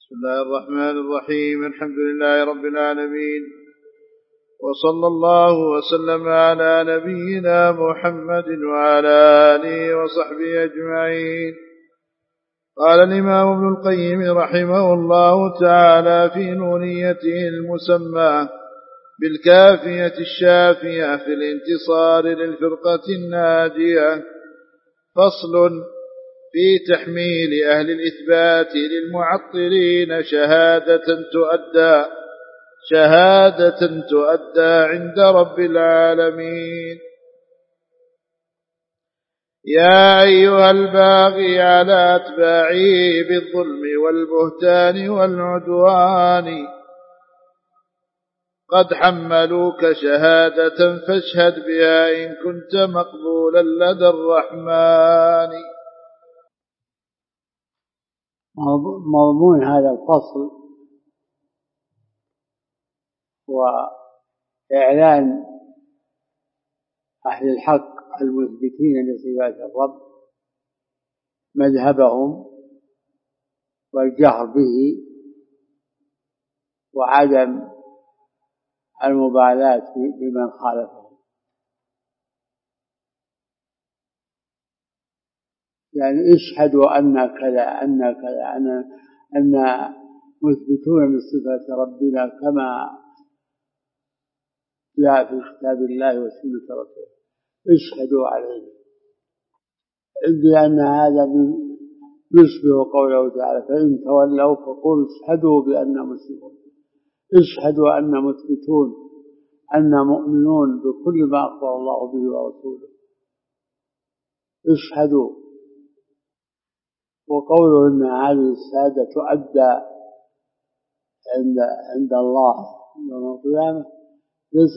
بسم الله الرحمن الرحيم. الحمد لله رب العالمين، وصلى الله وسلم على نبينا محمد وعلى آله وصحبه أجمعين. قال الإمام ابن القيم رحمه الله تعالى في نونيته المسمى بالكافية الشافية في الانتصار للفرقة الناجية: فصل في تحميل أهل الإثبات للمعطلين شهادة تؤدى عند رب العالمين. يا أيها الباغي على أتباعه بالظلم والبهتان والعدوان، قد حملوك شهادة فاشهد بها إن كنت مقبولا لدى الرحمن. مضمون هذا الفصل وإعلان أهل الحق المثبتين لصفات الرب مذهبهم والجهر به وعدم المبالاة بمن خالفهم. يعني اشهدوا أن كذا أن مثبتون لصفات ربنا كما جاء في كتاب الله وسنة رسوله، اشهدوا عليه بأن هذا يشبه قوله تعالى: فإن تولوا فقولوا اشهدوا بأننا مسلمون. اشهدوا أن مثبتون أن مؤمنون بكل ما أخبر الله به ورسوله. اشهدوا. وقوله إن هذه الشهادة تؤدى عند الله يوم القيامة ليس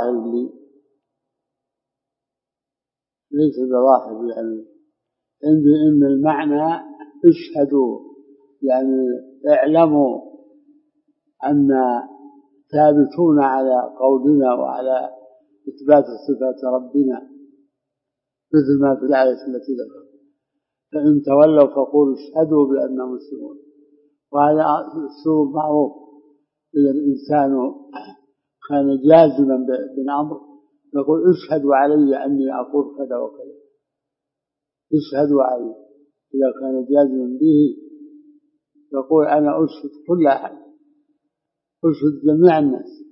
بظاهر يعني إن المعنى اشهدوا يعني اعلموا أن ثابتون على قولنا وعلى إثبات صفات ربنا مثل ما في الآية التي ذكرت: فإن تولوا فقولوا اشهدوا بأننا مسلمون. وهذا أسلوب معروف. إذا الإنسان كان جازما بالأمر يقول: اشهدوا علي أني أقول كذا وكذا. اشهدوا علي. إذا كان جازما به يقول: أنا أشهد كل أحد، أشهد جميع الناس.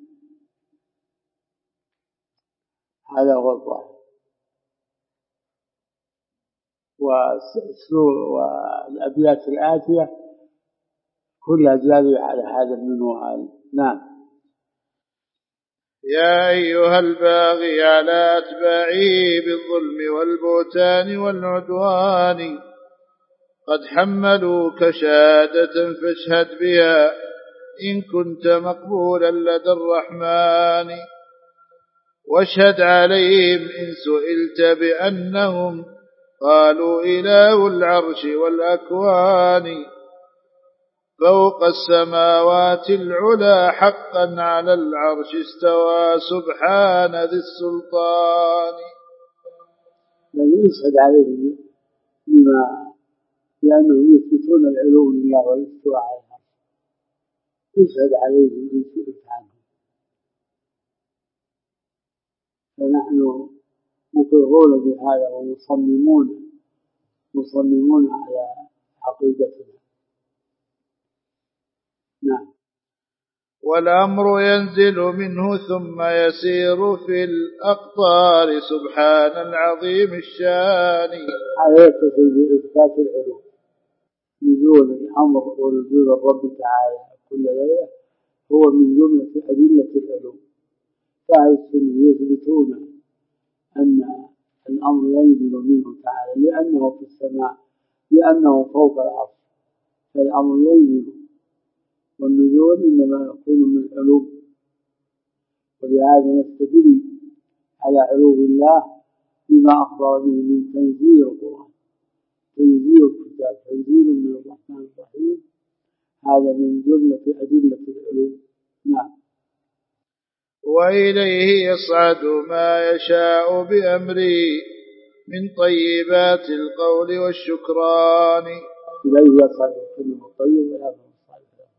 هذا هو الظاهر. والأبيات الآتية كلها جارية على هذا المنوال. نعم. يا أيها الباغي على أتباعه بالظلم والبهتان والعدوان، قد حملوك شهادة فاشهد بها إن كنت مقبولا لدى الرحمن. واشهد عليهم إن سئلت بأنهم قالوا إله العرش والأكوان، فوق السماوات العلا حقا على العرش استوى سبحان ذي السلطان. يشهد عليهم لأنهم يثبتون العلو لله والاستواء على العرش. يشهد عليهم إن سئلت عنهم. فنحن مقرون بهذا ومصممون على عقيدتنا. نعم. والأمر ينزل منه ثم يسير في الأقطار سبحان العظيم الشان. هذا يتصل بإثبات العلو. نزول الأمر ونزول الرب تعالى كل ليلة هو من جملة أدلة العلو. فأهل السنة يثبتون أن الأمر ينزل منه تعالى لأنه في السماء، لأنه فوق العرش، فالأمر ينزل، والنزول إنما يكون من العلو. ولهذا نستدل على علو الله بما أخبر به من تنزيل القرآن، تنزيل الكتاب، تنزيل من الرحمن الرحيم. هذا من جملة أدلة العلو. نعم. وإليه يصعد ما يشاء بأمره من طيبات القول والشكران. إليه يصعد الكلم الطيب والأمر الصالح.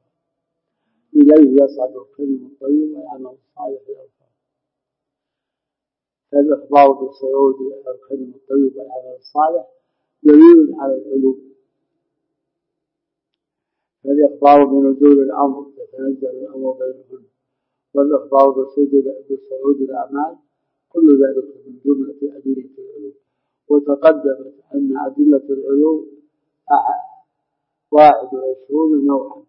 وإليه يصعد الكلم الطيب والعمل الصالح يرفعه. فالإخبار بصعود الكلم الطيب والعمل الصالح دليل على العلو. فالإخبار بنزول الأمر يتنزل الأمر بينهن، والإخبار بصعود الأعمال كل ذلك من جملة أدلة العلو. وتقدمت أن أدلة العلو 21 نوعا،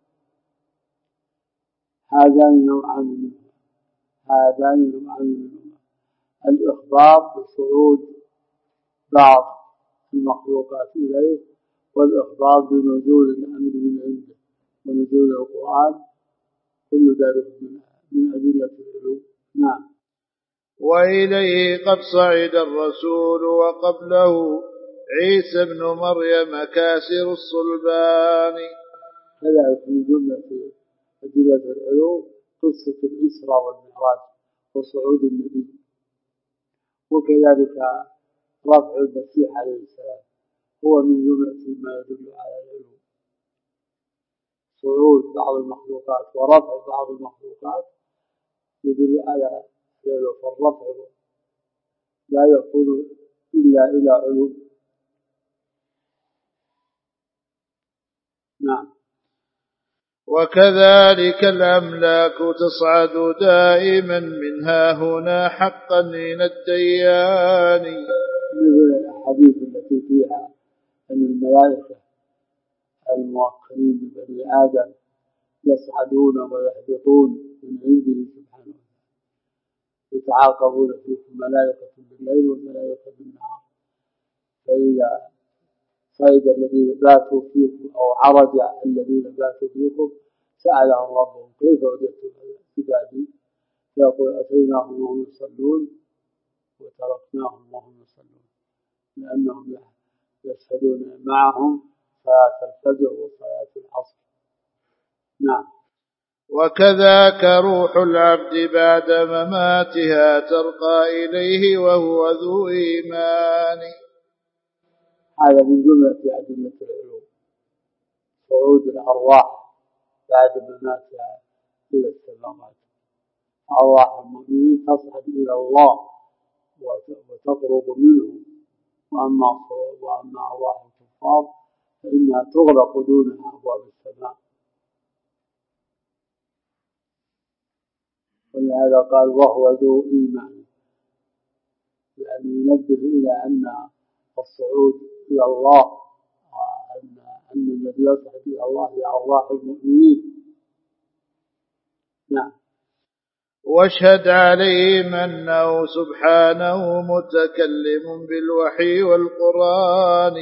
هذان نوعان منهما الإخبار بصعود بعض المخلوقات إليه، والإخبار بنزول الأمر من عنده ونزول القرآن، كل ذلك من أدلة العلو. نعم. وإليه قد صعد الرسول وقبله عيسى بن مريم كاسر الصلبان. كذلك من جملة أدلة العلو قصة الإسراء والمعراج وصعود النبي، وكذلك رفع المسيح عليه السلام هو من جملة ما يدل على العلو. صعود بعض المخلوقات ورفع بعض المخلوقات يدل على العلو، فالرفع لا يكون إلا إلى علو. نعم. وكذلك الأملاك تصعد دائما منها هنا حقا من الديان. مثل الأحاديث التي فيها أن الملائكة الموكلين ببني آدم يصعدون ويهبطون من عنده سبحانه وتعالى، يتعاقبون فيكم ملائكة بالليل وملائكة بالنهار، فإذا صعد الذين باتوا فيكم أو عرج الذين باتوا فيكم سألهم ربهم كيف وجدتم عبادي؟ فيقول أتيناهم وهم يصلون وتركناهم وهم يصلون، لأنهم يشهدون معهم صلاة الفجر وصلاة العصر. نعم. وكذاك روح العبد بعد مماتها ترقى إليه وهو ذو إيمان. هذا من جملة أدلة العلو، صعود الأرواح بعد مماتها إلى السماوات. أرواح المؤمنين تصعد إلى الله وتقرب منه، وأما أرواح الكفار فإنها تغلق دونها أبواب السماء. ولهذا قال وهو ذو إيمان، يعني ينبه إلى أن الصعود إلى الله، أن الذي يصعد إلى الله هي أرواح المؤمنين. نعم. واشهد عليهم أنه سبحانه متكلم بالوحي والقرآن.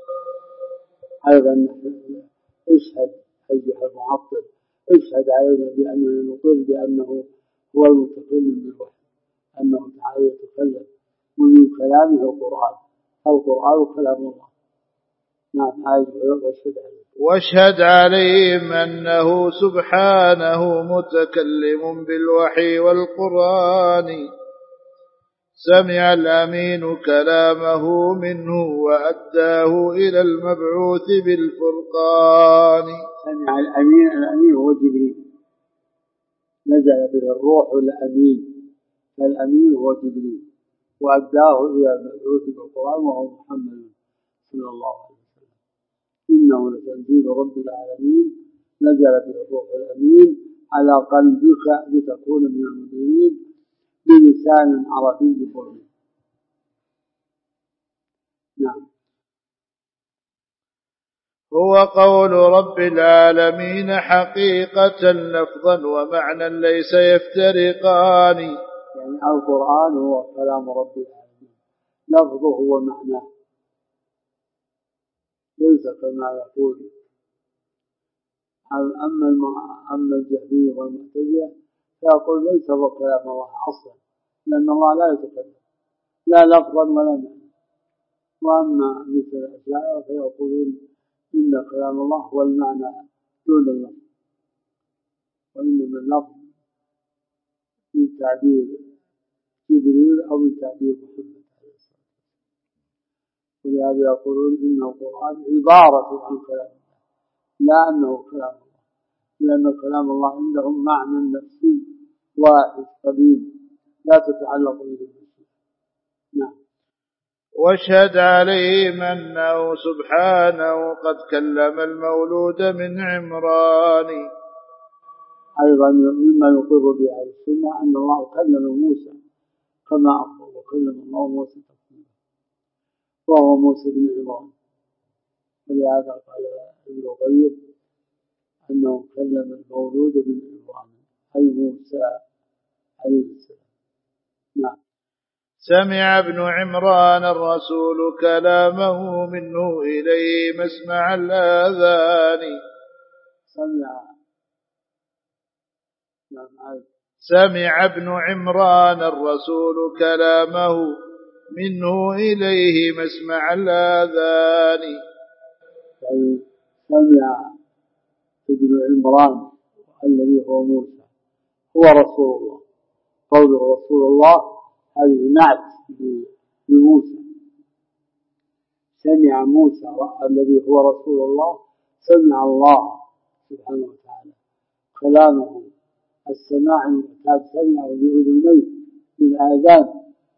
أيضا اشهد أيها المعطل، اشهد علينا بأننا نقر بأنه هو المتكلم بالوحي، أنه تعالى يتكلم ومن كلامه القرآن، القرآن كلام الله. نعم. واشهد عليهم أنه سبحانه متكلم بالوحي والقرآن، سمع الأمين كلامه منه وأداه إلى المبعوث بالفرقان. سمع الأمين هو جبريل، نزل به الروح الأمين، فالأمين هو جبريل وأداه إلى المبعوث بالقرآن وهو محمد صلى الله عليه وسلم. إنه لتنزيل رب العالمين، نزل به الروح الأمين على قلبك لتكون من المنذرين بلسان عربي مبين. نعم. هو قول رب العالمين حقيقة لفظا ومعنى ليس يفترقان. يعني القرآن هو كلام رب العالمين، لفظه ومعناه، ليس كما يقول. أما الجهمية والمعتزلة فيقول ليس هو كلام الله أصلا، لأن الله لا يتكلم لا لفظا ولا معنى. وأما مثل الأشاعرة فيقولون إن كلام الله هو المعنى دون اللفظ، وإنما اللفظ من تعبير جبريل أو من تعبير محمد عليه الصلاة والسلام. ولهذا يقولون إن القرآن عبارة عن كلام الله، لا أنه كلام الله، لأن كلام الله عندهم معنى نفسي واحد قديم لا تتعلق به بالمشيئة. نعم. واشهد عليهم أنه سبحانه قد كلم المولود من عمران. أيضا مما يقر به أهل السنة أن الله كلم موسى كما أخبر، وكلم الله موسى تكليما، وهو موسى بن عمران. ولهذا قال ابن القيم أنه كلم المولود بن عمران أي موسى عليه السلام. نعم. سمع ابن عمران الرسول كلامه منه إليه مسمع الآذان. سمع ابن عمران الرسول كلامه منه إليه مسمع الآذان. سمع ابن عمران الذي هو موسى هو رسول الله. قوله رسول الله هذه نعت بموسى. سمع موسى الذي هو رسول الله، سمع الله سبحانه وتعالى كلامه السماع المعتاد، سمعه بأذنيه بالآذان،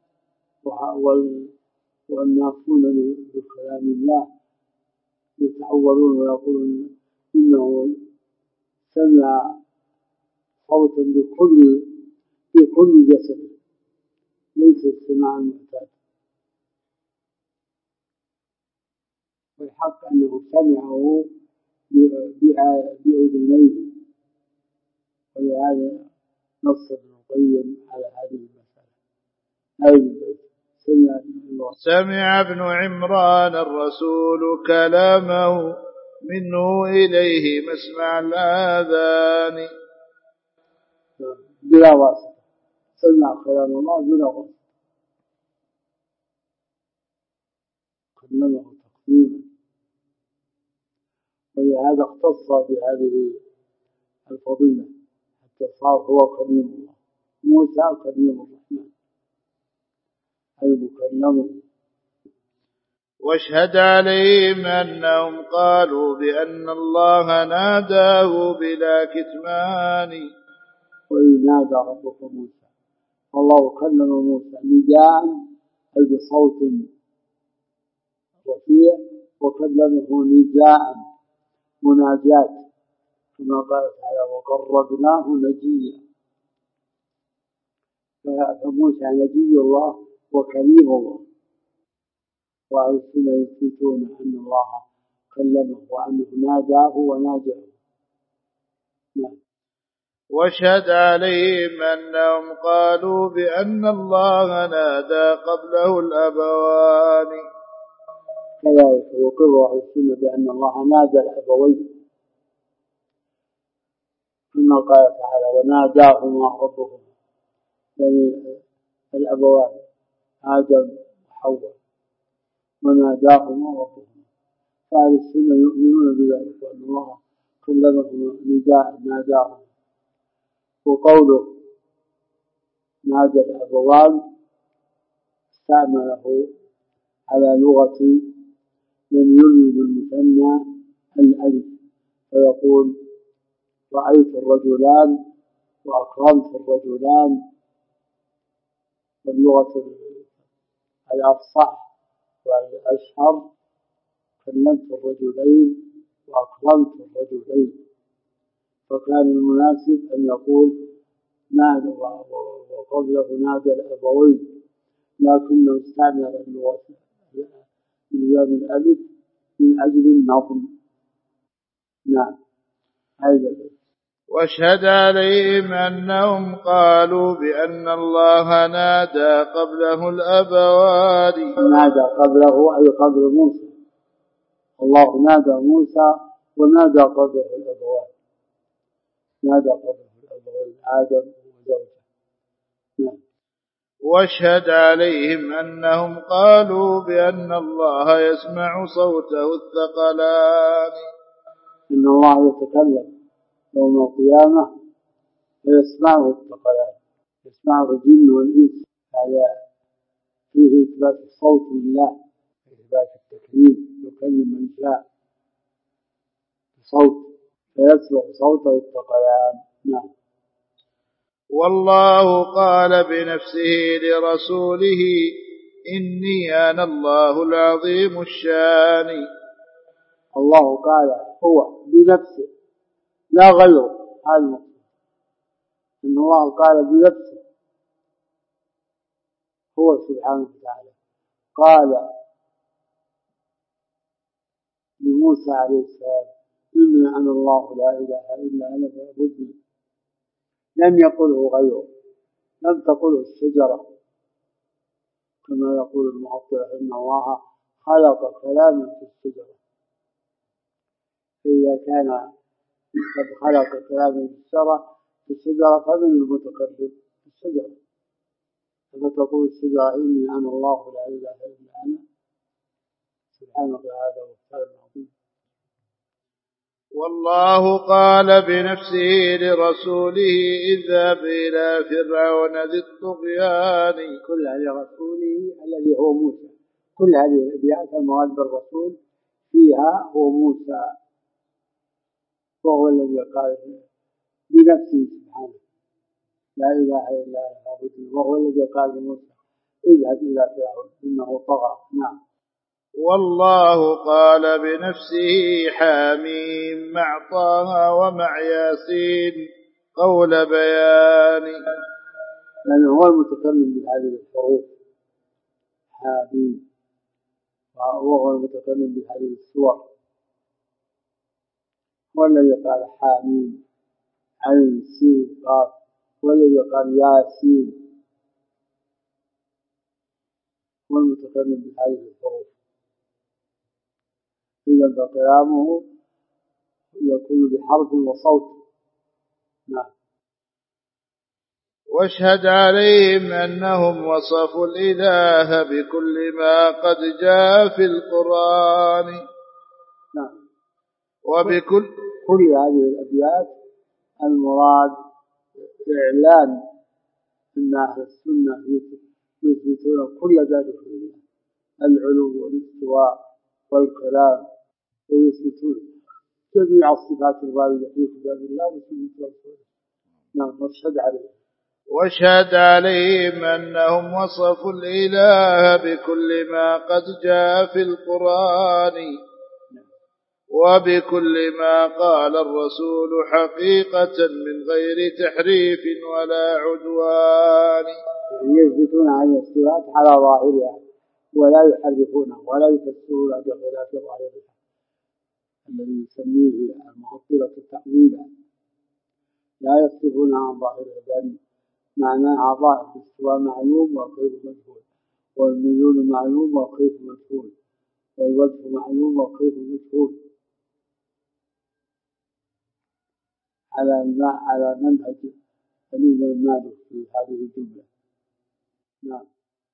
والنافون بكلام الله يتعورون ويقولون إنه سمع صوتا بكل جسد، ليس السماع المعتاد. والحق أنه سمعه بأذنيه، ولهذا نص ابن القيم على هذه المسألة. سمع ابن عمران الرسول كلامه منه إليه مسمع الآذان. بلا واسطة، سمع كلام الله بلا واسطة، كلمه تقديما. ولهذا اختص بهذه الفضيلة حتى صار هو كليم الله. موسى كليم الرحمن أي مكلمه. واشهد عليهم أنهم قالوا بأن الله ناداه بلا كتمان. وإذ نادى ربك موسى، الله كلم موسى نداء أي بصوت رفيع، وكلمه نداء مناجات كما قال تعالى وقربناه نجيا. فموسى نجي الله وكريم الله. وأهل السنة يثبتون أن الله كلمه وأنه ناداه وناجاه. نعم. واشهد عليهم أنهم قالوا بأن الله نادى قبله الأبوان. كذلك يقر أهل السنة بأن الله نادى الأبوين كما قال تعالى وناداهما ربهما، يعني الأبوان آدم وحواء، وناداهما ربهما. فأهل السنة يؤمنون بذلك وأن الله كلمهما نداء ناداهما. وقوله نادى الأبوان استعمله على لغة من يريد المثنى الألف، فيقول رأيت الرجلان وأكرمت الرجلان. واللغة الأفصح والأشهر كلمت الرجلين وأكرمت الرجلين. فكان المناسب أن يقول نادى وقبله نادى الأبوين، لكنه استعمل اللغة بلام الألف من أجل النظم. نعم. هذا. واشهد عليهم أنهم قالوا بأن الله نادى قبله الأبوان. نادى قبله أي قبل موسى. الله نادى موسى ونادى قبله الأبوان. نادى قبله الأبوين آدم وزوجه. نعم. واشهد عليهم أنهم قالوا بأن الله يسمع صوته الثقلان. إن الله يتكلم يوم القيامة فيسمعه الثقلان، يسمعه الجن والإنس. هذا فيه إثبات الصوت لله، إثبات التكليم، يكلم من شاء بصوت. فيسمع صوته الثقلان. نعم. والله قال بنفسه لرسوله إني أنا الله العظيم الشان. الله قال هو بنفسه لا غيره. هذا المقصود إن الله قال بنفسه هو سبحانه وتعالى قال لموسى عليه السلام إني أنا الله لا إله إلا أنا فاعبدني. لم يقله غيره، لم تقله الشجرة كما يقول المعطلة إن الله خلق كلاما في الشجرة. فإذا كان قد خلق كلاما في الشجرة فمن المتكلم في الشجرة؟ فتقول الشجرة إني أنا الله لا إله إلا أنا سبحانه وتعالى وخير العظيم. والله قال بنفسه لرسوله اذهب إلى فرعون ذي الطغيان. كل هذه رسوله الذي هو موسى، كل هذه الأبيات المراد بالرسول فيها هو موسى، وهو الذي قال بنفسه سبحانه لا إله إلا أنا فاعبدني، وهو الذي قال لموسى اذهب إلى فرعون إنه طغى. نعم. والله قال بنفسه حاميم مع طه ومع ياسين قول بيان. لأنه هو المتكلم بهذه الحروف حاميم، وهو المتكلم بهذه السور، هو الذي قال حاميم عين سين قاف، هو الذي قال ياسين، هو المتكلم بهذه الحروف. إذا فكلامه يكون بحرف وصوت. نعم. واشهد عليهم أنهم وصفوا الإله بكل ما قد جاء في القرآن. نعم. كل هذه الأبيات المراد إعلان أن أهل السنة يثبتون كل ذلك لله، العلو والاستواء والكلام، ويثبتون جميع الصفات الواردة في كتاب الله وسنة رسوله. نعم. واشهد عليهم أنهم وصفوا الإله بكل ما قد جاء في القرآن وبكل ما قال الرسول حقيقة من غير تحريف ولا عدوان. يثبتون هذه الصفات على ظاهرها ولا يحرفونها ولا يفسرونها بخلاف ظاهرها الذي يسميه المعطلة تأويلا، لا يصرفونها عن ظاهرها بل معناها ظاهر، الاستواء معلوم والكيف مجهول، والنزول معلوم والكيف مجهول، والوجه معلوم والكيف مجهول، على منهج الإمام مالك في هذه الجملة. نعم.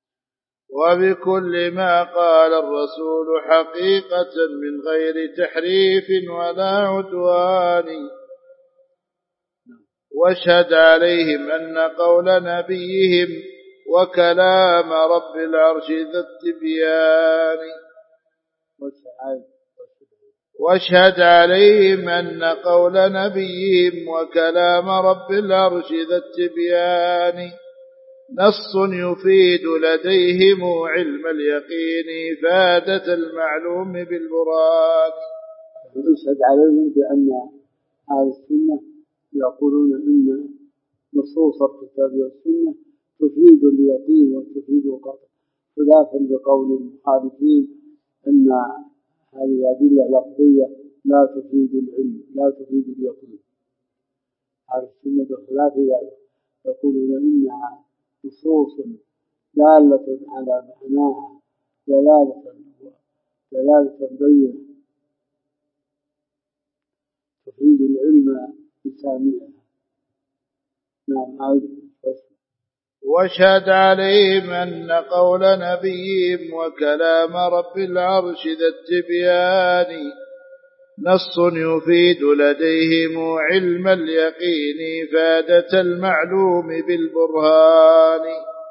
وبكل ما قال الرسول حقيقة من غير تحريف ولا عدوان. واشهد عليهم أن قول نبيهم وكلام رب العرش ذا التبيان. واشهد عليهم أن قول نبيهم وكلام رب العرش ذا التبيان نص يفيد لديهم علم اليقين إفادة المعلوم بالبرهان. واشهد عليهم بأن أهل السنة يقولون إن نصوص الكتاب والسنة تفيد اليقين وتفيد القطع، خلافا لقول المخالفين أن هذه الأدلة لفظية لا تفيد العلم لا تفيد اليقين. أهل السنة بخلاف ذلك يقولون إنها نصوص دالة على معناها دلالة بينة تفيد العلم بسامعها. نعم. واشهد عليهم أن قول نبيهم وكلام رب العرش ذا التبيان نص يفيد لديهم علم اليقين إفادة المعلوم بالبرهان.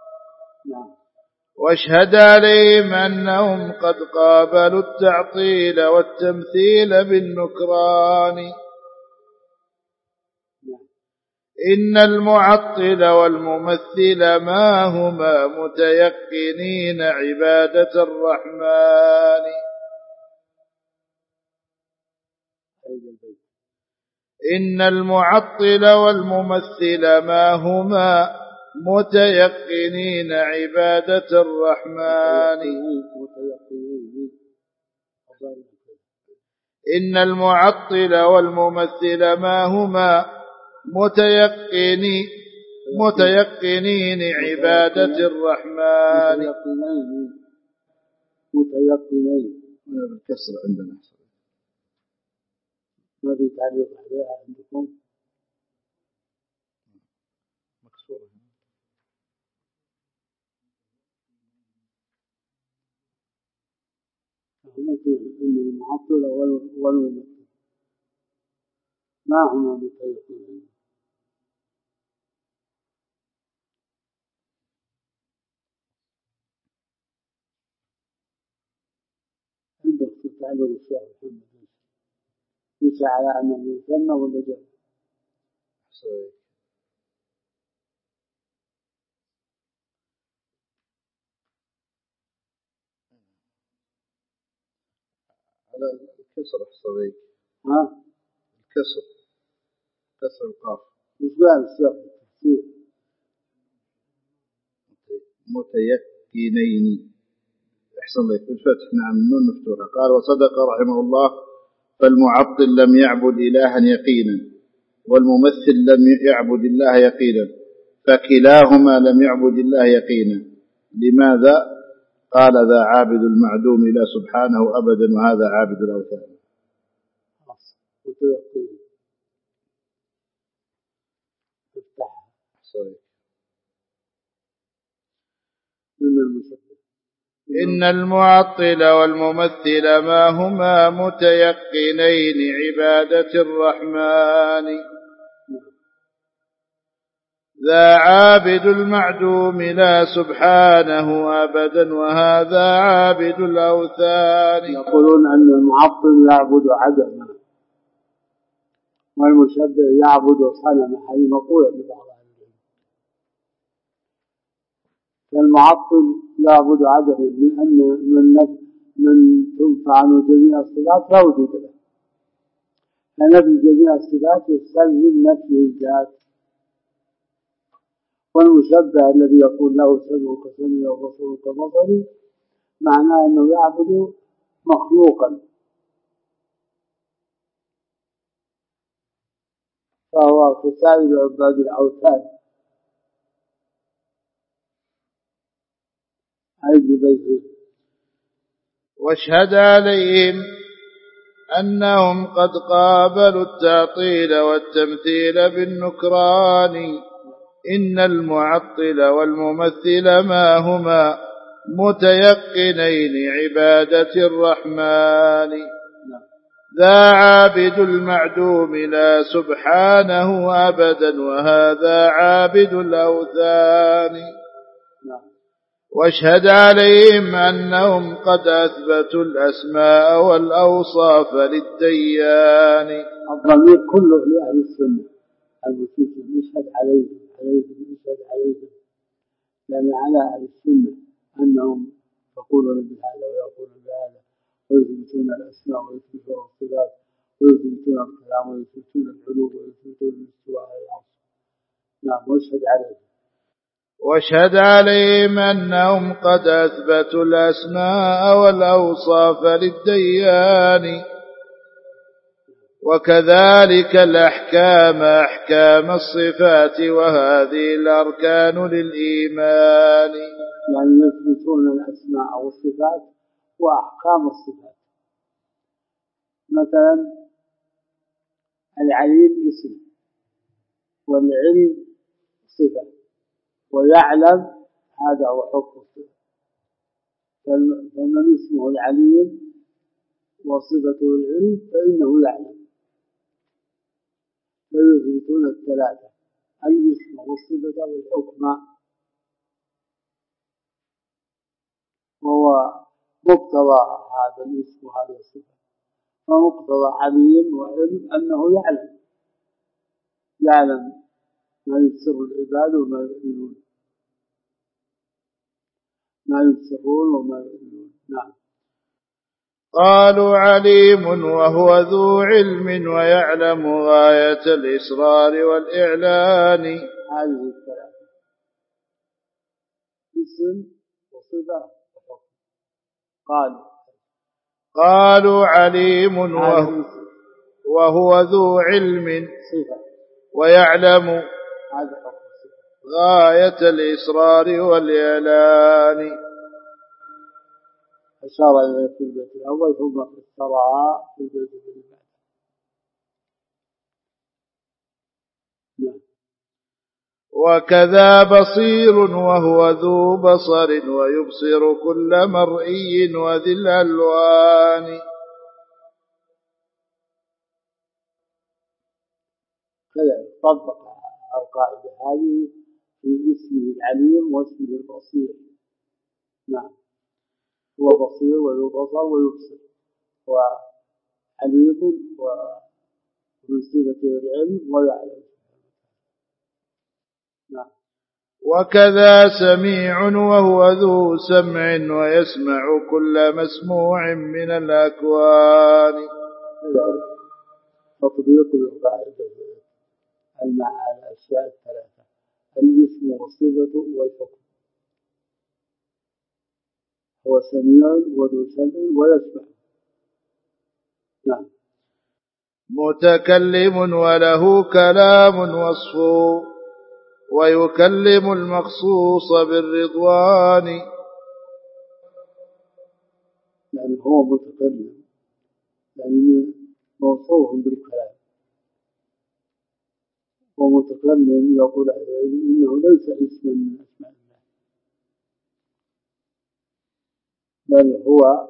واشهد عليهم أنهم قد قابلوا التعطيل والتمثيل بالنكران إن المعطل والممثل ما هما متيقنين عبادة الرحمن. إن المعطل والممثل ما هما متيقنين عبادة الرحمن. إن المعطل والممثل ما هما متيقنين عبادة الرحمن. متيقنين بالكسر عندنا ما في تعليق عليها عندكم؟ مكسورة. إن المعطل والممثل ما هما متيقنين. عندك في تعليق الشيخ محمد يسعى على أنه مثنى ولا جمع؟ على الكسر الصغير. ها؟ كسر القاف. مش قال الشيخ بالتفسير متيقنين. أحسن الله بالفتح. نعم النون مفتوحة. قال وصدق رحمه الله فالمعطل لم يعبد إلها يقينا والممثل لم يعبد الله يقينا فكلاهما لم يعبد الله يقينا. لماذا؟ قال ذا عابد المعدوم لا سبحانه أبدا وهذا عابد الأوثان. إن المعطل والممثل ما هما متيقنين عبادة الرحمن. ذا عابد المعدوم لا سبحانه أبدا وهذا عابد الأوثان. يقولون أن المعطل يعبد عدما والمشبه يعبد صنما. هذه مقولة لبعض أهل العلم. فالمعطل يعبد عدما لأن من تنفع عنه جميع الصفات لا وجود له، فنفي جميع الصفات يستلزم نفي الذات. والمشبه الذي يقول له سمع كسمعي وبصر كبصري معناه أنه يعبد مخلوقا، فهو كسائر عباد الأوثان. واشهد عليهم أنهم قد قابلوا التعطيل والتمثيل بالنكران. إن المعطل والممثل ما هما متيقنين عبادة الرحمن. ذا عابد المعدوم لا سبحانه أبدا وهذا عابد الأوثان. واشهد عليهم أنهم قد أثبتوا الأسماء والأوصاف للديان. الضمير كله لأهل السنة المسلمين. يشهد عليهم لأن على أهل السنة أنهم يقولون بهذا ويقولون بهذا ويثبتون الأسماء ويثبتون الصفات ويثبتون الكلام ويثبتون العلو ويثبتون الاستواء على العرش. نعم. واشهد عليهم أنهم قد أثبتوا الأسماء والأوصاف للديان وكذلك الأحكام أحكام الصفات وهذه الأركان للإيمان. يعني يثبتون الأسماء والصفات وأحكام الصفات. مثلا العليم اسم والعلم صفة ويعلم هذا هو حكم الصفة. فمن اسمه العليم وصفته العلم فإنه يعلم. فيثبتون الثلاثة الاسم والصفة والحكم، وهو مقتضى هذا الاسم وهذه الصفة. ومقتضى عليم وعلم أنه يعلم ما يسر العباد وما يعلنون، ما يسرون وما يعلنون. نعم. قالوا عليم وهو ذو علم ويعلم غاية الإسرار والإعلان. هذه الثلاثة: اسم وصفة وحكم. قالوا عليم وهو ذو علم صفة ويعلم هذا حكم صفة. غاية الإسرار والإعلان. أشار إليه في البيت الأول ثم فسرها في البيت الثاني. نعم. وكذا بصير وهو ذو بصر ويبصر كل مرئي وذي الألوان. كذا طبق القاعدة هذه في اسمه العليم واسمه البصير. نعم. هو بصير وذو بصر ويبصر، وعليم ومن صفته العلم ويعلم. نعم. وكذا سميع وهو ذو سمع ويسمع كل مسموع من الأكوان. تطبيق القاعدة على الأشياء الثلاثة: الاسم والصفة والحكم. هو سميع وذو سمع ويسمع. نعم. متكلم وله كلام وصفه ويكلم المخصوص بالرضوان. يعني هو متكلم، يعني موصوف بالكلام، ومتكلم يقول إنه ليس اسما من أسماء الله، بل هو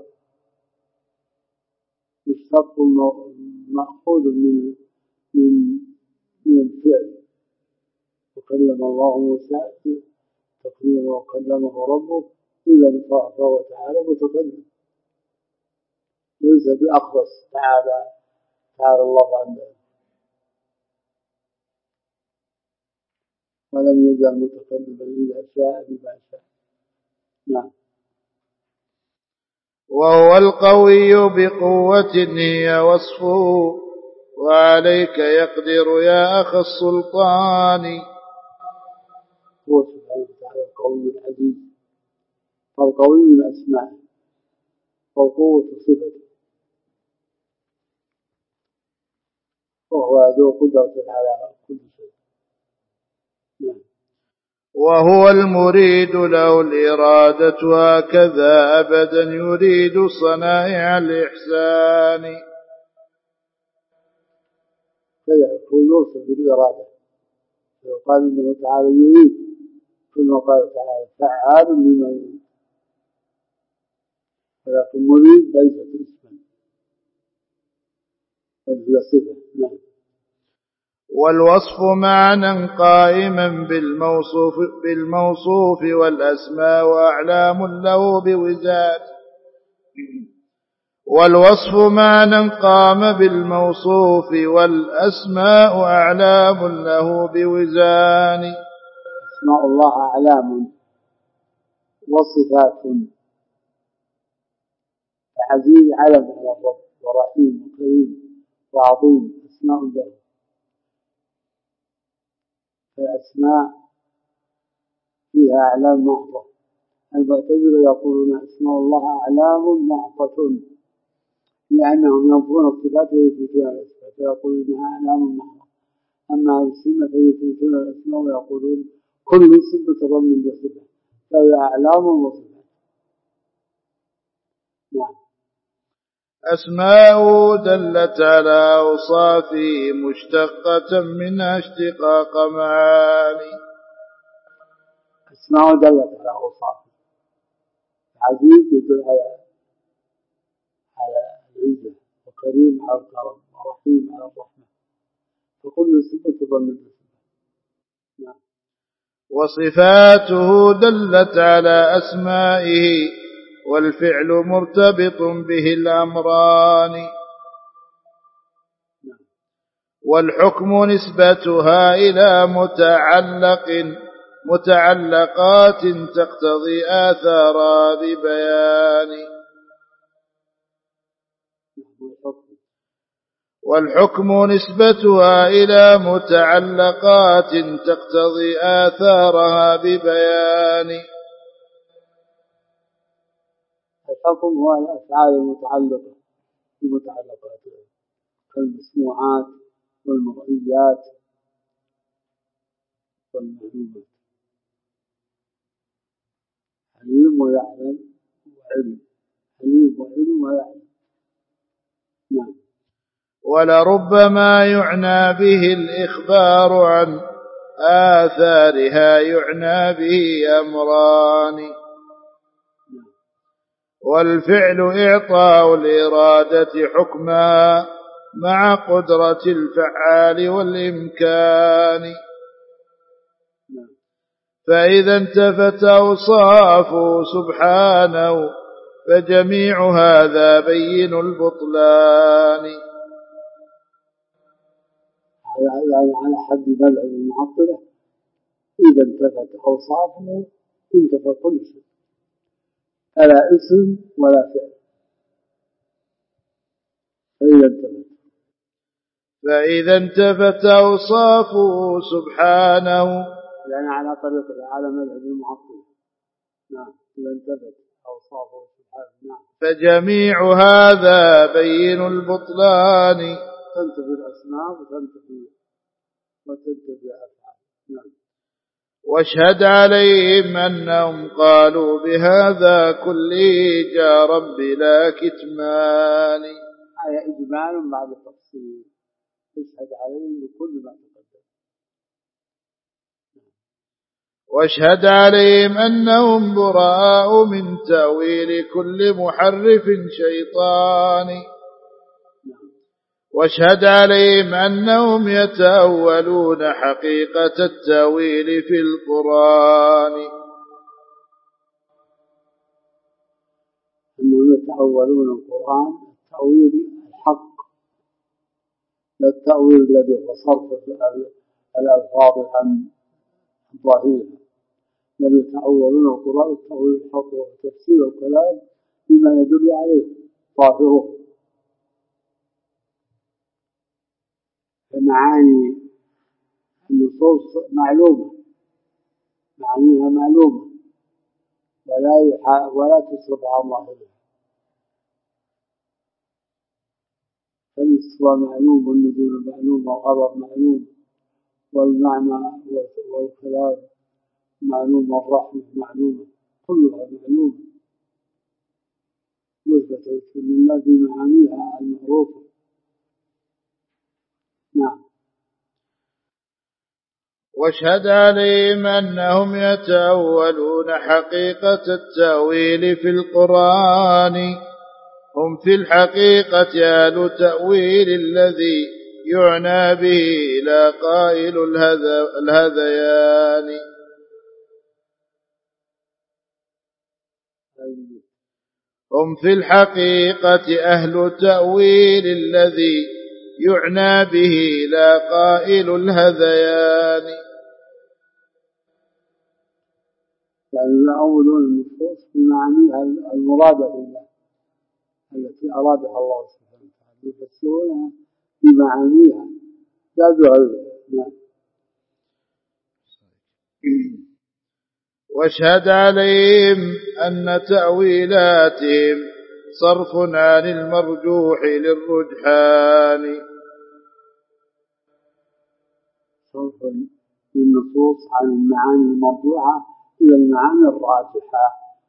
مشتق مأخوذ من الفعل. وكلم الله موسى تكليما وكلمه ربه، إذا فهو تعالى متكلم، ليس بأخبث. تعالى الله عن ذلك، ولم يزل متكلما إذا شاء بما شاء. نعم. وهو القوي بقوة هي وصفه وعليك يقدر يا أخ السلطان. هو سبحانه وتعالى القوي العزيز، فالقوي من أسمائه وقوة صفته، وهو ذو قدرة على كل شيء. نعم. وهو المريد له الإرادة هكذا أبدا يريد صنائع الإحسان. كذا يكون يوصف بالإرادة، ويقال إنه تعالى يريد، كما قال تعالى فعال لما يريد، ولكن مريد ليست اسما بل هي صفة. نعم. والوصف معنى قائما بالموصوف والأسماء وأعلام له بوزان. والوصف معنى قام بالموصوف والأسماء أعلام له بوزان. أسماء الله أعلام وصفات. عزيز علم على الرب، ورحيم وكريم وعظيم أسماء له. فالأسماء فيها أعلام محضة. المعتزلة يقولون أسماء الله أعلام محضة، لأنهم ينفون الصفات ويثبتون الأسماء فيقولون إنها أعلام محضة. أما أهل السنة فيثبتون الأسماء ويقولون كل اسم تضمن بصفة، فهي أعلام وصفات. نعم. أسماء دلت على أوصافه مشتقة منها اشتقاق معاني. أسماء دلت على أوصافه. عزيز يدل على العزة، وكريم على الكرم، ورحيم على الرحمة، فكل صفة تضمن بصفة. نعم. وصفاته دلت على أسمائه والفعل مرتبط به الأمران. والحكم نسبتها إلى متعلقات تقتضي آثارا ببيان. والحكم نسبتها إلى متعلقات تقتضي آثارها ببيان. الحكم هو الأفعال المتعلقة بمتعلقاتها كالمسموعات والمرئيات والمعلومات. عليم ويعلم وعلم، عليم وعلم ويعلم. نعم. ولربما يعنى به الإخبار عن آثارها يعنى به أمران. والفعل إعطاء الإرادة حكما مع قدرة الفعال والإمكان. فإذا انتفت أوصافه سبحانه فجميع هذا بين البطلان. على حد مذهب المعطلة إذا انتفت أوصافه انتفى كل شيء، فلا اسم ولا فعل. فإذا انتفت أوصافه سبحانه، يعني على طريقة على مذهب المعطلة. نعم. إذا انتفت أوصافه سبحانه. نعم. فجميع هذا بين البطلان. تنتفي الأسماء وتنتفي أفعال. نعم. واشهد عليهم أنهم قالوا بهذا كله جارا بلا كتمان. هذا إجمال بعد تفصيل. اشهد عليهم بكل ما تقدم. واشهد عليهم أنهم براء من تأويل كل محرف شيطاني. واشهد عليهم أنهم يتأولون حقيقة التأويل في القرآن. أنهم يتأولون القرآن التأويل الحق، لا التأويل الذي هو صرف الألفاظ عن ظاهرها، بل يتأولون القرآن التأويل الحق وتفسير الكلام بما يدل عليه ظاهره. فمعاني النصوص معلومة، معانيها معلومة ولا تصرف عن ظاهرها. فالاستواء معلوم، والنزول معلوم، والغضب معلوم، والمعنى والكلام معلوم، والرحمة معلومة، كلها معلومة مثبتة لله بمعانيها المعروفة. نعم. واشهد عليهم أنهم يتأولون حقيقة التأويل في القرآن. هم في الحقيقة أهل تأويل الذي يعنى به لا قائل الهذيان. هم في الحقيقة أهل تأويل الذي يعنى به لا قائل الهذيان. يعني يأولون النصوص بمعانيها المرادة بالله التي أرادها الله سبحانه وتعالى، يفسرونها بمعانيها لا بغيرها. واشهد عليهم أن تأويلاتهم صرف عن المرجوح للرجحان. صرف للنصوص عن المعاني المرجوحة إلى المعاني الراجحة،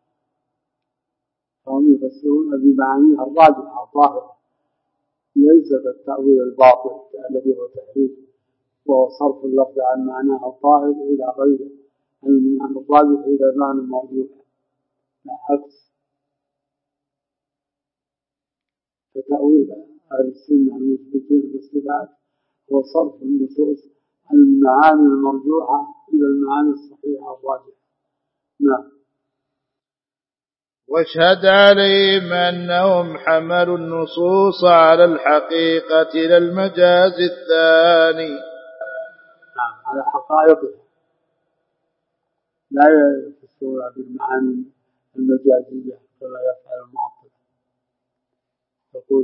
فهم يفسرون بمعانيها الراجحة الظاهرة، ليس التأويل الباطل الذي هو تحريف وهو صرف اللفظ عن معناها الظاهر إلى غيره، عن المعنى الراجح إلى معنى المرجوح، لا عكس. فتأويل أهل السنة المثبتين بالصفات هو صرف النصوص عن المعاني المرجوحة إلى المعاني الصحيحة الراجحة. نعم. واشهد عليهم أنهم حملوا النصوص على الحقيقة لا المجاز الثاني. نعم، على حقائقها، لا يفسرون بالمعاني المجازية كما يفعل المعطلة. يقول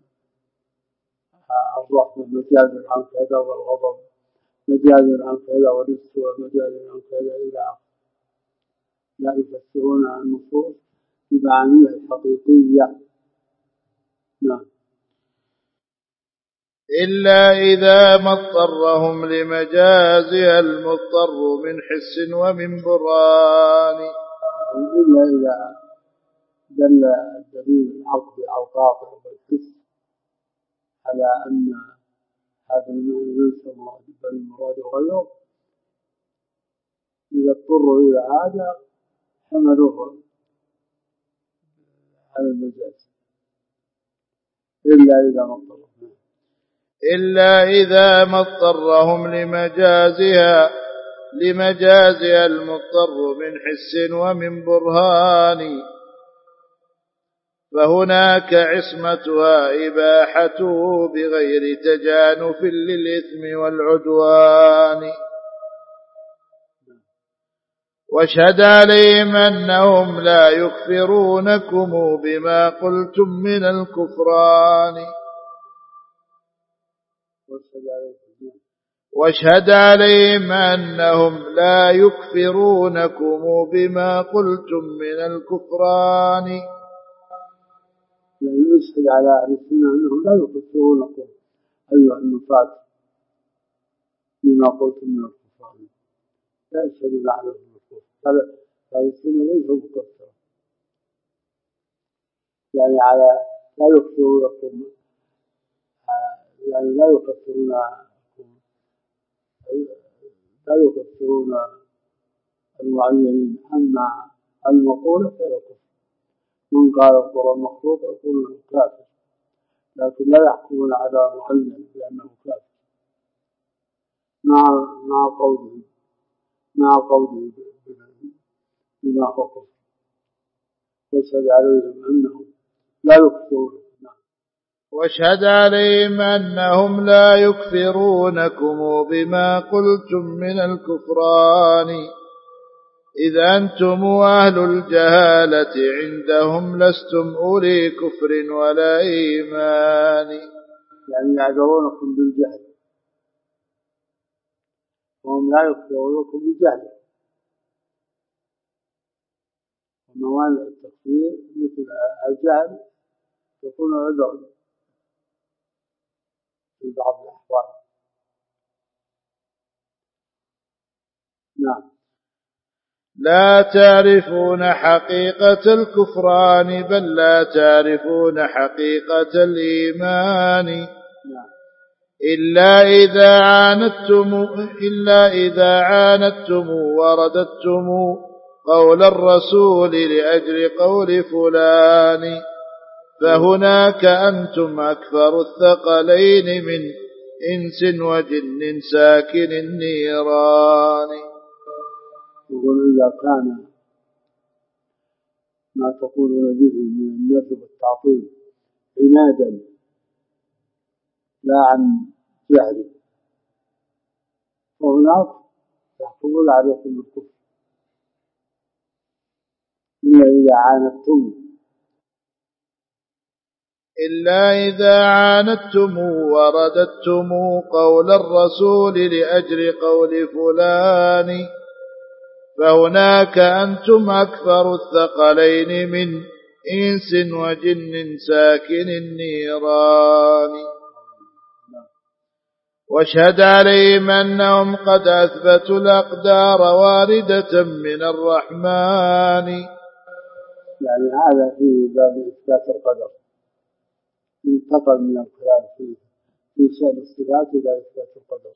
الرحمة مجاز عن كذا، والغضب مجاز عن كذا، والاستواء مجاز عن كذا إلى آخره. لا يفسرون النصوص بمعانيها الحقيقية. نعم. إلا إذا ما اضطرهم لمجازها المضطر من حس ومن برهان. إلا إذا دل الدليل العقلي أو قاطع بالحس على أن هذا المعنى ليس مراد بل المراد غيره، إذا اضطروا إلى هذا حملوه على المجاز. إلا إذا ما اضطرهم لمجازها المضطر من حس ومن برهان، فهناك عصمتها إباحته بغير تجانف للإثم والعدوان. واشهد عليهم أنهم لا يكفرونكم بما قلتم من الكفران. واشهد عليهم أنهم لا يكفرونكم بما قلتم من الكفران. يعني يشهد على أهل السنة أنهم لا يكفرونكم أيها النفاة بما قلتم من الكفران، لا يشهدون على الكفر. هذا السنة ليس مكفر، يعني على لا يكفرونكم، يعني لا يكفرون المعينين. أما المقولة فلا كفر، من قال القرآن مخلوق يقول كافر، لكن لا يحكمون على معين لأنه كافر مع قوله بما هو كفر. واشهد عليهم أنهم لا يكفرون. واشهد عليهم أنهم لا يكفرونكم بما قلتم من الكفران، إذا أنتم أهل الجهالة عندهم لستم أولي كفر ولا إيمان. يعني يعذرونكم بالجهل وهم لا يكفرونكم بالجهل. وموانع التكفير مثل الجهل يكون عذرا في بعض الأحوال. نعم. لا تعرفون حقيقة الكفران بل لا تعرفون حقيقة الإيمان. نعم. إلا إذا عاندتم ورددتم قول الرسول لأجل قول فلان، فهناك أنتم أكثر الثقلين من إنس وجن ساكن النيران. يقول إذا كان ما تقولون به من النفي والتعطيل عنادا لا عن جهل، فهناك يحكمون عليكم بالكفر. إلا إذا عاندتم ورددتم قول الرسول لأجل قول فلان، فهناك أنتم أكثر الثقلين من إنس وجن ساكن النيران. واشهد عليهم أنهم قد أثبتوا الأقدار واردة من الرحمن. يعني هذا في باب إثبات القدر، انتقل من الكلام في شأن الصفات إلى إثبات القدر.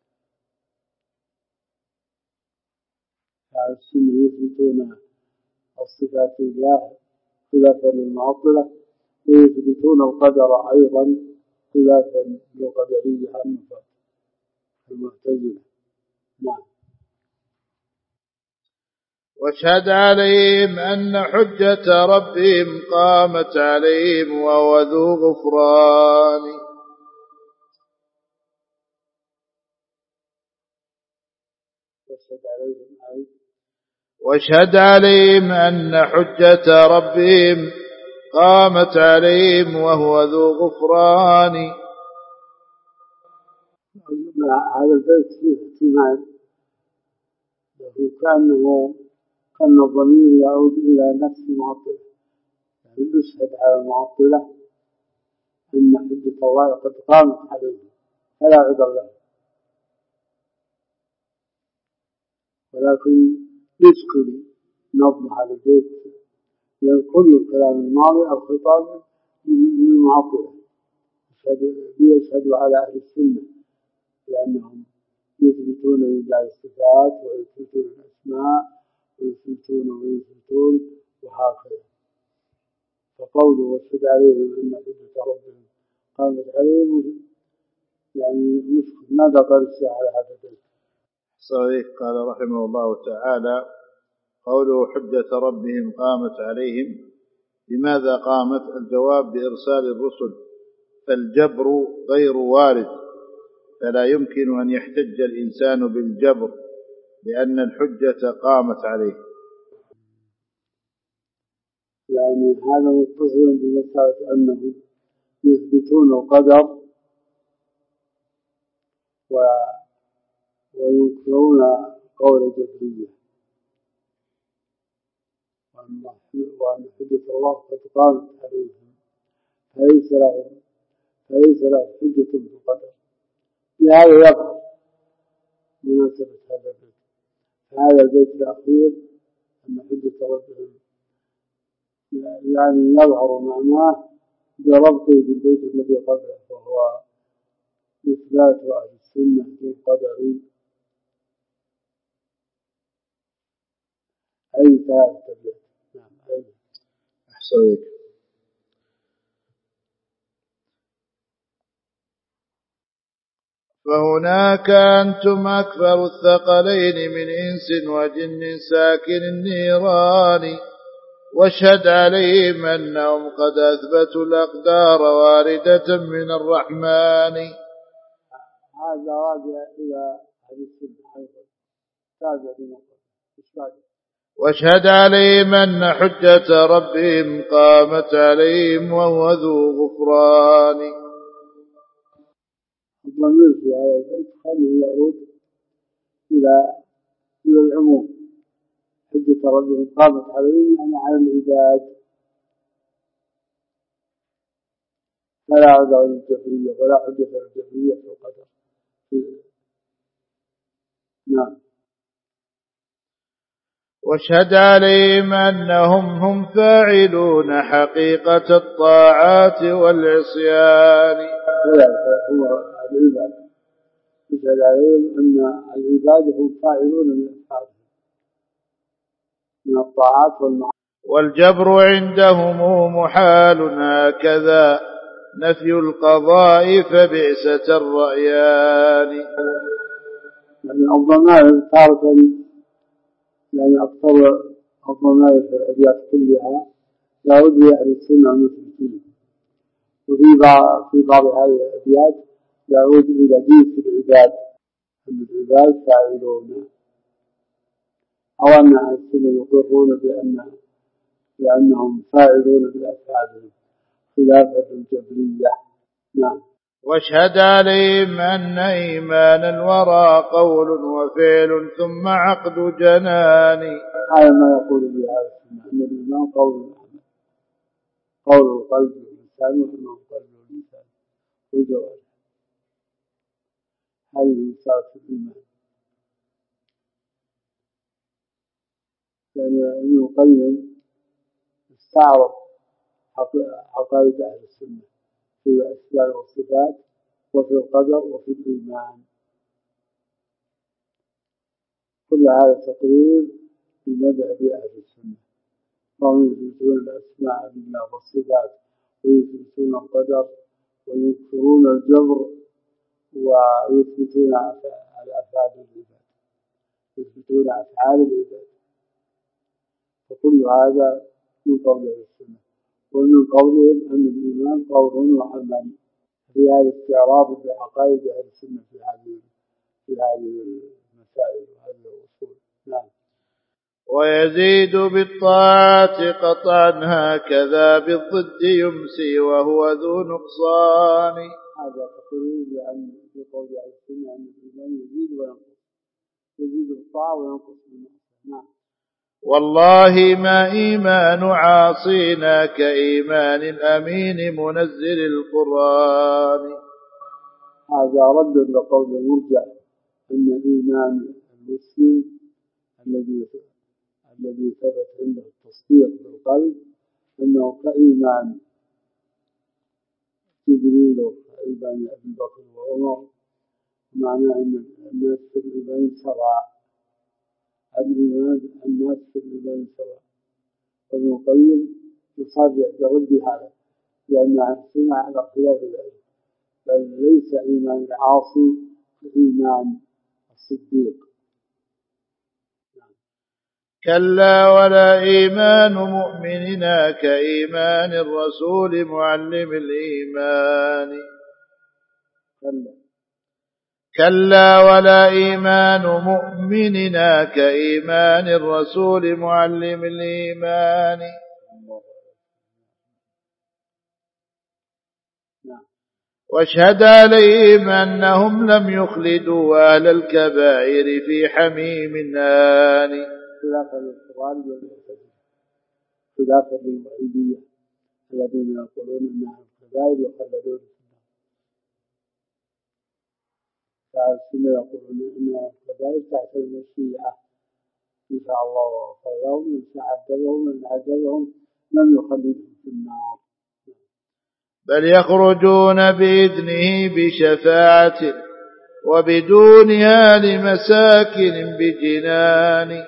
يعني السنة يثبتون الصفات لله خلافا للمعطلة، ويثبتون القدر أيضا خلافا للقدرية النفاة المعتزلة. نعم. واشهد عليهم أن حجة ربهم قامت عليهم وهو ذو غفران. واشهد عليهم أن حجة ربهم قامت عليهم وهو ذو غفران. هذا البيت فيه احتمال كأن الضمير يعود إلى نفس المعطلة، يعني يشهد على المعطلة أن حجة الله قد قامت عليه فلا عذر له، ولكن يشكل نظم هذا البيت لأن كل الكلام الماضي الخطاب للمعطلة يشهدوا على أهل السنة لأنهم يثبتون لله الصفات ويثبتون الأسماء ويثبتون وهكذا. فقوله واشهد عليهم أن حجة ربهم قامت عليهم يعني مشكل. ماذا قال الشيخ على هذا البيت؟ صحيح. قال رحمه الله تعالى قوله حجة ربهم قامت عليهم، لماذا قامت؟ الجواب بإرسال الرسل، فالجبر غير وارد، فلا يمكن أن يحتج الإنسان بالجبر لأن الحجة قامت عليه. يعني هذا متصل بمسألة أنهم يثبتون القدر وينكرون قول الجبرية، وأن حجة الله قد قامت عليهم فليس له حجة في القدر. لهذا يظهر مناسبة هذا البيت. هذا البيت الأخير أن حجة ربهم يعني يظهر معناه بربطه بالبيت الذي قبله، وهو إثبات أهل السنة للقدر أي ثلاثة أبيات. نعم أي. أحسنك. فهناك أنتم أكبر الثقلين من إنس وجن ساكن النيران، واشهد عليهم أنهم قد أثبتوا الأقدار واردة من الرحمن. هذا راجع إلى أهل السنة أيضا تابع لنقل. واشهد عليهم أن حجة ربهم قامت عليهم وهو ذو غفران. الضمير في هذا البيت خليه يعود إلى العموم. حجة ربهم قامت عليهم يعني على العباد، فلا عذر للجبرية ولا حجة للجبرية في القدر. نعم. واشهد عليهم أنهم هم فاعلون حقيقة الطاعات والعصيان. هو العباد. يشهد عليهم أن العباد هم فاعلون من أفعالهم من الطاعات والمعاصي. والجبر عندهم محال هكذا نفي القضاء فبئسة الرأيان. يعني الضمائر تارة يعني أكثر الضمائر في الأبيات كلها يعود لأهل السنة المثبتين، وفي بعض هذه الأبيات يعود إلى جنس العباد أن العباد فاعلون، أو أن أهل السنة يقرون بأنهم فاعلون بأفعالهم خلافة الجبرية. نعم. واشهد عليهم أن إيمان الورى قول وفعل ثم عقد جنان. هذا ما يقول به هذا السنة أن الإيمان قول القلب واللسان وإنه القلب واللسان والجوارح. هذه مسألة الإيمان. يعني ابن القيم استعرض عقائد أهل السنة في الأسماء والصفات وفي القدر وفي الإيمان. كل هذا تقرير في مذهب أهل السنة، وهم يثبتون الأسماء لله والصفات ويثبتون القدر وينكرون الجبر ويثبتون الأفعال العباد، يثبتون أفعال العباد. فكل هذا من قول أهل السنة. ومن قولهم أن الإيمان قول وعمل. في هذا استعراض بعقائد أهل السنة في هذه المسائل وهذه الأصول. نعم. ويزيد بالطاعة قطعا هكذا بالضد يمسي وهو ذو نقصان. هذا تقرير لأن في قول أهل السنة أن الإيمان يزيد وينقص، يزيد بالطاعة وينقص بالمعصية. نعم. والله ما إيمان عاصينا كإيمان الأمين منزل القرآن. هذا رد لقول المرجع أن إيمان المسلم الذي ثبت عنده التصديق بالقلب أنه كإيمان جبريل وكإيمان أبي بكر وعمر، معناه أن الناس في الإيمان سواء. الناس في الإيمان سواء. ابن القيم يصرح برد هذا لأن أهل السنة على خلاف ذلك، بل ليس إيمان العاصي كإيمان الصديق. كلا ولا إيمان مؤمننا كإيمان الرسول معلم الإيمان. كلا ولا إيمان مؤمننا كإيمان الرسول معلم الإيمان. واشهد عليهم أنهم لم يخلدوا أهل الكبائر في حميم النار. خلافا للقرآن والمعتزلة، خلافا للوحيدية الذين يقولون أن أهل الكبائر يخلدون في النار. فأهل السنة يقولون أن أهل الكبائر تحت المشيئة إن شاء الله وخيرهم، إن شاء عذبهم وإن عذبهم لم يخلدهم في النار، بل يخرجون بإذنه بشفاعته وبدونها لمساكن بجنان.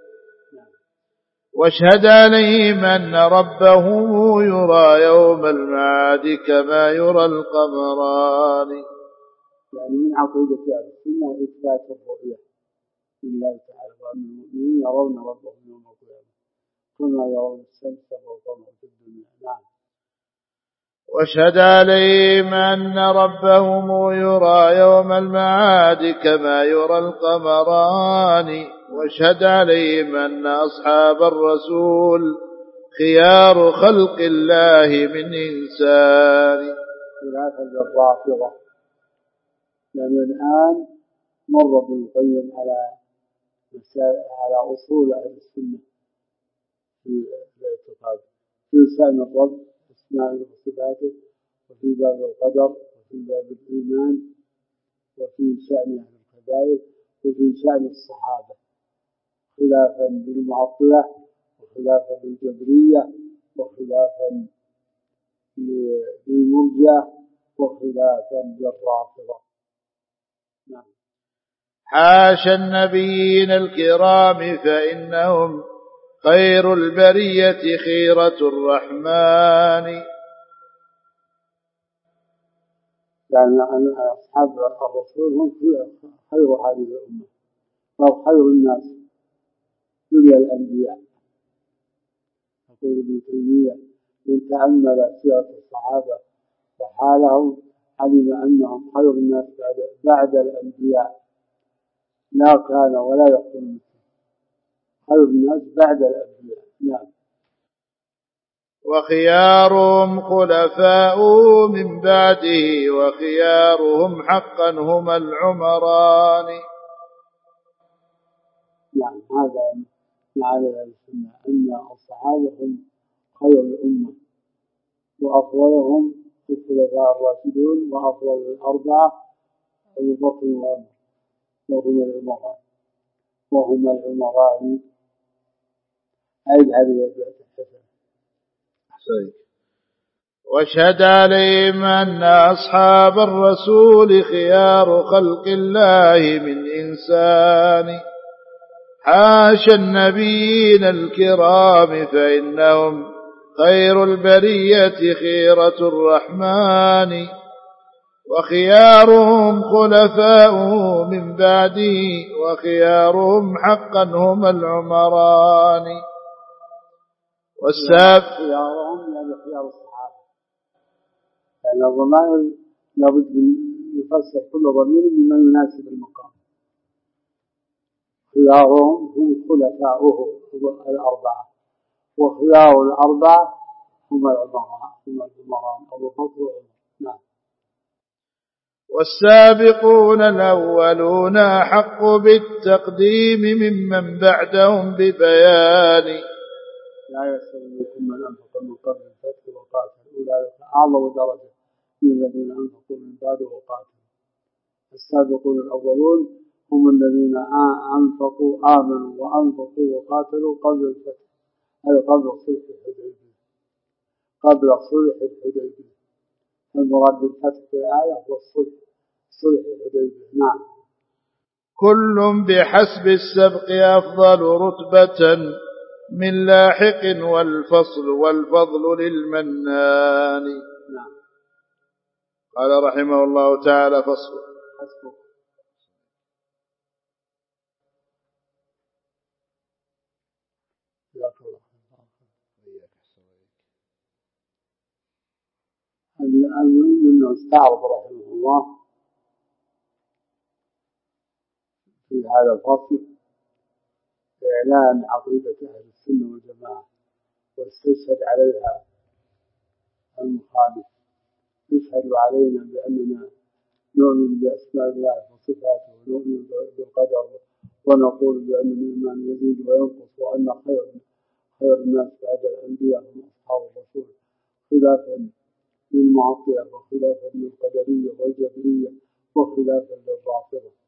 واشهد عليهم أن ربهم يرى يوم المعاد كما يرى القمران. يعني من عقيدة أهل السنة إثبات الرؤية لله تعالى، وأن المؤمنين يرون ربهم يوم القيامة كما يرون الشمس والقمر في الدنيا. نعم. واشهد عليهم أن ربهم يرى يوم المعاد كما يرى القمران. واشهد عليهم أن أصحاب الرسول خيار خلق الله من إنسان. خلافا للرافضة، لأن الآن مر ابن القيم على أصول أهل السنة في الاعتقاد في شأن الرب أسماءه وصفاته، وفي باب القدر، وفي باب الإيمان، وفي شأن أهل الكبائر، وفي شأن الصحابة، خلافا للمعطلة وخلافا للجبرية وخلافا للمرجئة وخلافا للرافضة. نعم. حاشا النبيين الكرام فإنهم خير البرية خيرة الرحمن. يعني أصحاب الرسول هم خير هذه الأمة أو خير الناس دنيا الأنبياء. يقول ابن تيمية من تأمل سيرة الصحابة وحالهم علم أنهم خير الناس بعد الأنبياء، لا كان ولا يكون خير الناس بعد الأنبياء. نعم. وخيارهم خلفاء من بعده وخيارهم حقا هم العمران. نعم. هذا معنى السنة أن الصحابة هم خير الأمة وأفضلهم الخلفاء الراشدون وأفضل الأربعة أبو بكر وعمر وهم العمران. أيد هذه الحسنة. واشهد عليهم أن أصحاب الرسول خيار خلق الله من إنسان. حاشا النبيين الكرام فإنهم خير البرية خيرة الرحمن. وخيارهم خلفاؤه من بعده وخيارهم حقا هم العمران. خيارهم يعني خيار الصحابة، لأن الضمائر لابد من يفسر كل ضمير بما يناسب المقام. خيارهم هم خلفاؤه الأربعة، وخيار الأربعة هم الأمراء أبو بكر وعمر. نعم. والسابقون الأولون أحق بالتقديم ممن بعدهم ببيان. لا يستوي منكم من أنفق من قبل الفتح وقاتل، أولئك أعظم درجة من الذين أنفقوا من بعد وقاتلوا. السابقون الأولون هم الذين آمنوا وأنفقوا وقاتلوا قبل الفتح، أي قبل صلح الحديبية. قبل صلح الحديبية المراد بالفتح في الآية هو صلح الحديبية. نعم. كل بحسب السبق أفضل رتبة من لاحق والفضل للمنان. نعم. قال رحمه الله تعالى: فصل. حسبك. المهم أنه استعرض رحمه الله في هذا الفصل إعلان عقيدة أهل السنة والجماعة، واستشهد عليها المخالف. يشهد علينا بأننا نؤمن بأسماء الله وصفاته، ونؤمن بالقدر، ونقول بأن الإيمان يزيد وينقص، وأن خير الناس بعد الأنبياء هم أصحاب الرسول، خلافا للمعطلة وخلافا للقدرية والجبرية وخلافا للرافضة.